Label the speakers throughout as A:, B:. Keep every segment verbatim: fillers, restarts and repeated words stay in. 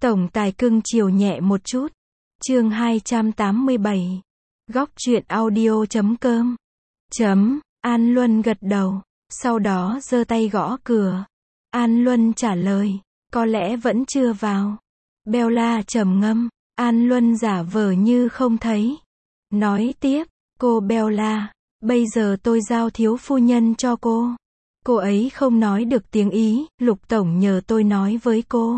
A: Tổng tài cưng chiều nhẹ một chút. Chương hai trăm tám mươi bảy. Góc truyện audio chấm com. Chấm, An Luân gật đầu, sau đó giơ tay gõ cửa. An Luân trả lời, có lẽ vẫn chưa vào. Bella trầm ngâm, An Luân giả vờ như không thấy. Nói tiếp, cô Bella, bây giờ tôi giao thiếu phu nhân cho cô. Cô ấy không nói được tiếng Ý, Lục Tổng nhờ tôi nói với cô.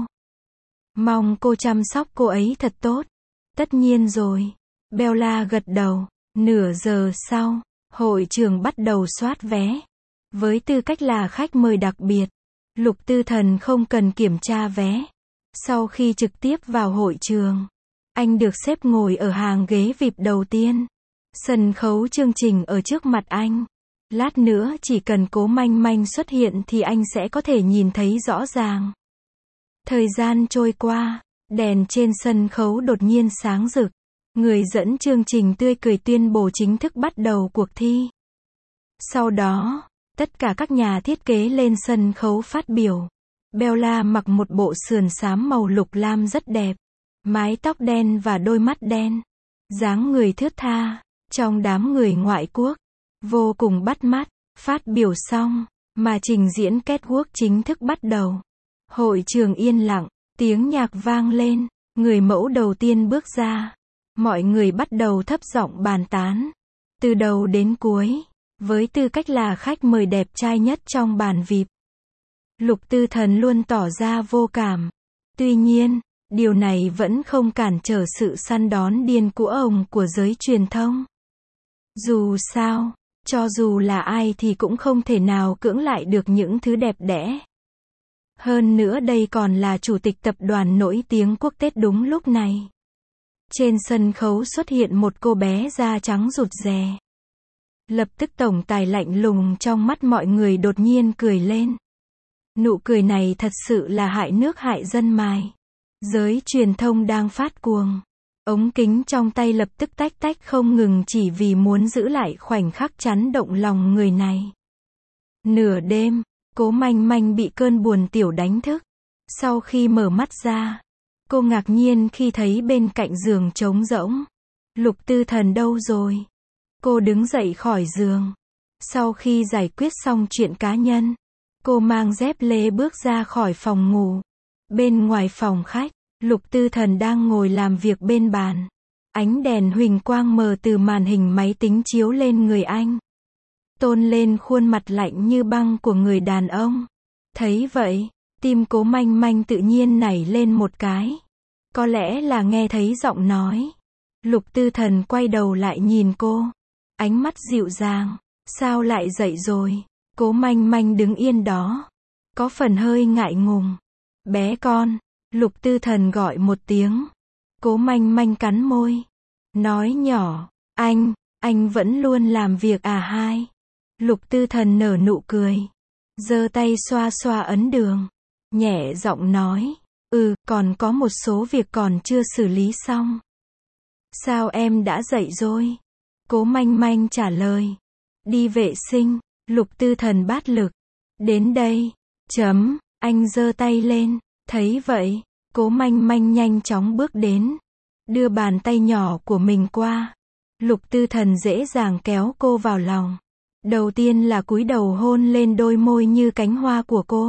A: Mong cô chăm sóc cô ấy thật tốt. Tất nhiên rồi. Bella gật đầu. Nửa giờ sau, hội trường bắt đầu soát vé. Với tư cách là khách mời đặc biệt, Lục Tư Thần không cần kiểm tra vé. Sau khi trực tiếp vào hội trường, anh được xếp ngồi ở hàng ghế vi ai pi đầu tiên. Sân khấu chương trình ở trước mặt anh. Lát nữa chỉ cần Cố Manh Manh xuất hiện thì anh sẽ có thể nhìn thấy rõ ràng. Thời gian trôi qua, đèn trên sân khấu đột nhiên sáng rực. Người dẫn chương trình tươi cười tuyên bố chính thức bắt đầu cuộc thi. Sau đó, tất cả các nhà thiết kế lên sân khấu phát biểu. Bella mặc một bộ sườn xám màu lục lam rất đẹp. Mái tóc đen và đôi mắt đen. Dáng người thướt tha, trong đám người ngoại quốc. Vô cùng bắt mắt. Phát biểu xong, mà trình diễn catwalk chính thức bắt đầu. Hội trường yên lặng, tiếng nhạc vang lên, người mẫu đầu tiên bước ra. Mọi người bắt đầu thấp giọng bàn tán. Từ đầu đến cuối, với tư cách là khách mời đẹp trai nhất trong bàn vi ai pi. Lục Tư Thần luôn tỏ ra vô cảm. Tuy nhiên, điều này vẫn không cản trở sự săn đón điên cuồng của giới truyền thông. Dù sao, cho dù là ai thì cũng không thể nào cưỡng lại được những thứ đẹp đẽ. Hơn nữa đây còn là chủ tịch tập đoàn nổi tiếng quốc tế đúng lúc này. Trên sân khấu xuất hiện một cô bé da trắng rụt rè. Lập tức tổng tài lạnh lùng trong mắt mọi người đột nhiên cười lên. Nụ cười này thật sự là hại nước hại dân mài. Giới truyền thông đang phát cuồng. Ống kính trong tay lập tức tách tách không ngừng chỉ vì muốn giữ lại khoảnh khắc chấn động lòng người này. Nửa đêm, Cố Manh Manh bị cơn buồn tiểu đánh thức. Sau khi mở mắt ra, cô ngạc nhiên khi thấy bên cạnh giường trống rỗng. Lục Tư Thần đâu rồi? Cô đứng dậy khỏi giường. Sau khi giải quyết xong chuyện cá nhân, cô mang dép lê bước ra khỏi phòng ngủ. Bên ngoài phòng khách, Lục Tư Thần đang ngồi làm việc bên bàn. Ánh đèn huỳnh quang mờ từ màn hình máy tính chiếu lên người anh. Tôn lên khuôn mặt lạnh như băng của người đàn ông. Thấy vậy, tim Cố Manh Manh tự nhiên nảy lên một cái. Có lẽ là nghe thấy giọng nói. Lục Tư Thần quay đầu lại nhìn cô. Ánh mắt dịu dàng. Sao lại dậy rồi? Cố Manh Manh đứng yên đó. Có phần hơi ngại ngùng. Bé con. Lục Tư Thần gọi một tiếng. Cố Manh Manh cắn môi. Nói nhỏ. Anh, anh vẫn luôn làm việc à hai. Lục Tư Thần nở nụ cười. Giơ tay xoa xoa ấn đường. Nhẹ giọng nói. Ừ, còn có một số việc còn chưa xử lý xong. Sao em đã dậy rồi? Cố Manh Manh trả lời. Đi vệ sinh. Lục Tư Thần bát lực. Đến đây. Chấm. Anh giơ tay lên. Thấy vậy, Cố Manh Manh nhanh chóng bước đến. Đưa bàn tay nhỏ của mình qua. Lục Tư Thần dễ dàng kéo cô vào lòng. Đầu tiên là cúi đầu hôn lên đôi môi như cánh hoa của cô.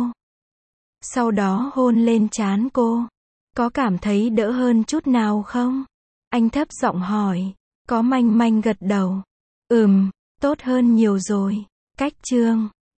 A: Sau đó hôn lên trán cô. Có cảm thấy đỡ hơn chút nào không? Anh thấp giọng hỏi. Có Manh Manh gật đầu. Ừm, tốt hơn nhiều rồi. Cách chương.